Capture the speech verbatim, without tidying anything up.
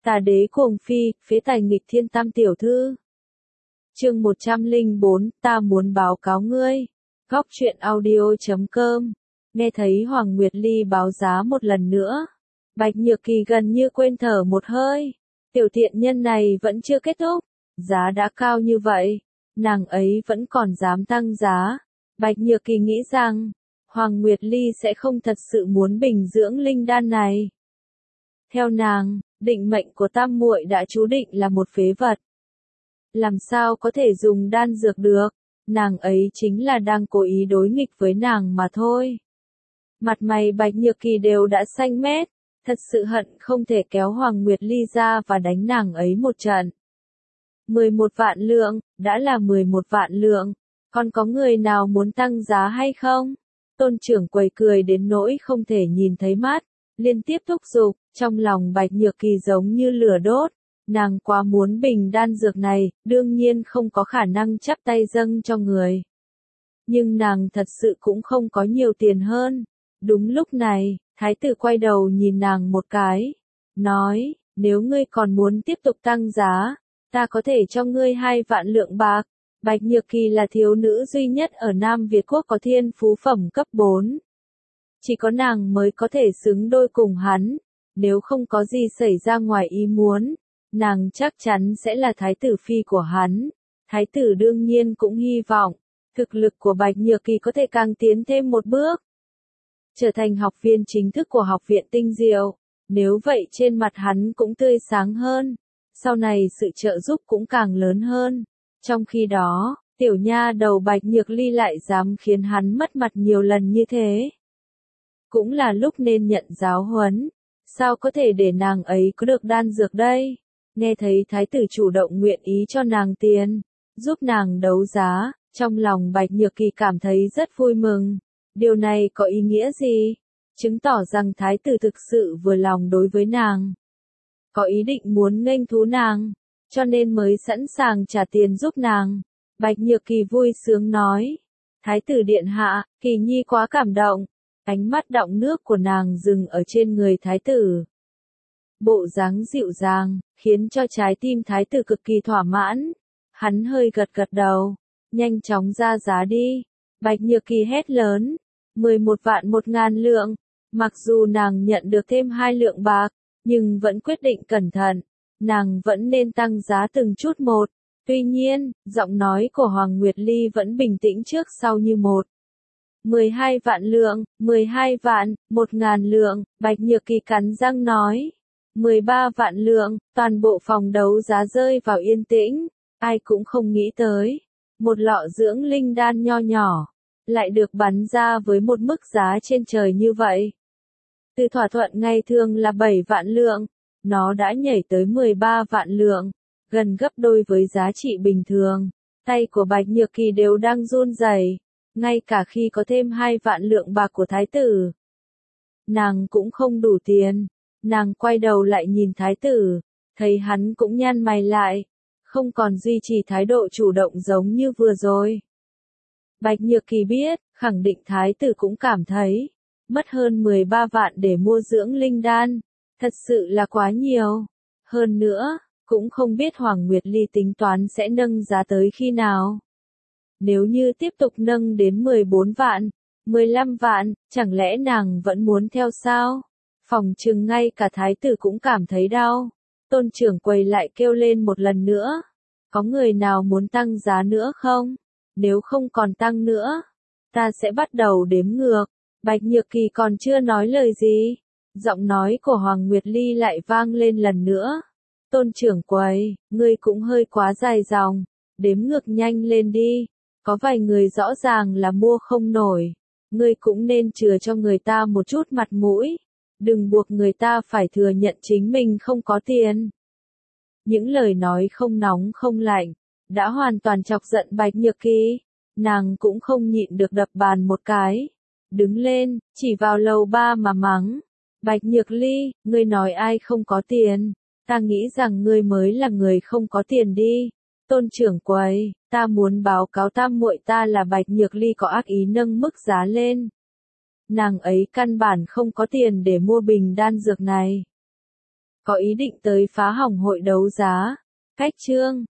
Tà đế cuồng phi, phế tài nghịch thiên tam tiểu thư. Chương một trăm lẻ bốn, ta muốn báo cáo ngươi. Góc truyện audio chấm com. Nghe thấy Hoàng Nguyệt Ly báo giá một lần nữa. Bạch Nhược Kỳ gần như quên thở một hơi. Tiểu thiện nhân này vẫn chưa kết thúc. Giá đã cao như vậy. Nàng ấy vẫn còn dám tăng giá. Bạch Nhược Kỳ nghĩ rằng, Hoàng Nguyệt Ly sẽ không thật sự muốn bình dưỡng linh đan này. Theo nàng, định mệnh của tam muội đã chú định là một phế vật. Làm sao có thể dùng đan dược được, nàng ấy chính là đang cố ý đối nghịch với nàng mà thôi. Mặt mày Bạch Nhược Kỳ đều đã xanh mét, thật sự hận không thể kéo Hoàng Nguyệt Ly ra và đánh nàng ấy một trận. mười một vạn lượng, đã là mười một vạn lượng, còn có người nào muốn tăng giá hay không? Tôn trưởng quầy cười đến nỗi không thể nhìn thấy mắt, liên tiếp thúc giục, trong lòng Bạch Nhược Kỳ giống như lửa đốt. Nàng quá muốn bình đan dược này, đương nhiên không có khả năng chắp tay dâng cho người. Nhưng nàng thật sự cũng không có nhiều tiền hơn. Đúng lúc này, thái tử quay đầu nhìn nàng một cái, nói, nếu ngươi còn muốn tiếp tục tăng giá, ta có thể cho ngươi hai vạn lượng bạc. Bạch Nhược Kỳ là thiếu nữ duy nhất ở Nam Việt Quốc có thiên phú phẩm cấp bốn. Chỉ có nàng mới có thể xứng đôi cùng hắn, nếu không có gì xảy ra ngoài ý muốn, nàng chắc chắn sẽ là thái tử phi của hắn. Thái tử đương nhiên cũng hy vọng, thực lực của Bạch Nhược Kỳ có thể càng tiến thêm một bước. Trở thành học viên chính thức của học viện Tinh Diệu, nếu vậy trên mặt hắn cũng tươi sáng hơn, sau này sự trợ giúp cũng càng lớn hơn. Trong khi đó, tiểu nha đầu Bạch Nhược Ly lại dám khiến hắn mất mặt nhiều lần như thế. Cũng là lúc nên nhận giáo huấn, sao có thể để nàng ấy có được đan dược đây? Nghe thấy thái tử chủ động nguyện ý cho nàng tiền, giúp nàng đấu giá, trong lòng Bạch Nhược Kỳ cảm thấy rất vui mừng. Điều này có ý nghĩa gì? Chứng tỏ rằng thái tử thực sự vừa lòng đối với nàng. Có ý định muốn nghênh thú nàng, cho nên mới sẵn sàng trả tiền giúp nàng. Bạch Nhược Kỳ vui sướng nói. Thái tử điện hạ, Kỳ nhi quá cảm động. Ánh mắt đọng nước của nàng dừng ở trên người thái tử. Bộ dáng dịu dàng, khiến cho trái tim thái tử cực kỳ thỏa mãn. Hắn hơi gật gật đầu, nhanh chóng ra giá đi. Bạch Nhược Kỳ hét lớn, mười một vạn một ngàn lượng. Mặc dù nàng nhận được thêm hai lượng bạc, nhưng vẫn quyết định cẩn thận. Nàng vẫn nên tăng giá từng chút một. Tuy nhiên, giọng nói của Hoàng Nguyệt Ly vẫn bình tĩnh trước sau như một. mười hai vạn lượng, mười hai vạn, một ngàn lượng, Bạch Nhược Kỳ cắn răng nói. mười ba vạn lượng, toàn bộ phòng đấu giá rơi vào yên tĩnh, ai cũng không nghĩ tới. Một lọ dưỡng linh đan nho nhỏ, lại được bắn ra với một mức giá trên trời như vậy. Từ thỏa thuận ngày thường là bảy vạn lượng, nó đã nhảy tới mười ba vạn lượng, gần gấp đôi với giá trị bình thường. Tay của Bạch Nhược Kỳ đều đang run rẩy, ngay cả khi có thêm hai vạn lượng bạc của thái tử. Nàng cũng không đủ tiền. Nàng quay đầu lại nhìn thái tử, thấy hắn cũng nhăn mày lại, không còn duy trì thái độ chủ động giống như vừa rồi. Bạch Nhược Kỳ biết, khẳng định thái tử cũng cảm thấy, mất hơn mười ba vạn để mua dưỡng linh đan, thật sự là quá nhiều. Hơn nữa, cũng không biết Hoàng Nguyệt Ly tính toán sẽ nâng giá tới khi nào. Nếu như tiếp tục nâng đến mười bốn vạn, mười lăm vạn, chẳng lẽ nàng vẫn muốn theo sao? Phòng chừng ngay cả thái tử cũng cảm thấy đau. Tôn trưởng quầy lại kêu lên một lần nữa. Có người nào muốn tăng giá nữa không? Nếu không còn tăng nữa, ta sẽ bắt đầu đếm ngược. Bạch Nhược Kỳ còn chưa nói lời gì. Giọng nói của Hoàng Nguyệt Ly lại vang lên lần nữa. Tôn trưởng quầy, ngươi cũng hơi quá dài dòng. Đếm ngược nhanh lên đi. Có vài người rõ ràng là mua không nổi. Ngươi cũng nên chừa cho người ta một chút mặt mũi. Đừng buộc người ta phải thừa nhận chính mình không có tiền. Những lời nói không nóng không lạnh, đã hoàn toàn chọc giận Bạch Nhược Kỳ. Nàng cũng không nhịn được đập bàn một cái. Đứng lên, chỉ vào lầu ba mà mắng. Bạch Nhược Ly, ngươi nói ai không có tiền? Ta nghĩ rằng ngươi mới là người không có tiền đi. Tôn trưởng quầy, ta muốn báo cáo tam muội ta là Bạch Nhược Ly có ác ý nâng mức giá lên. Nàng ấy căn bản không có tiền để mua bình đan dược này. có ý định tới phá hỏng hội đấu giá. Cách chương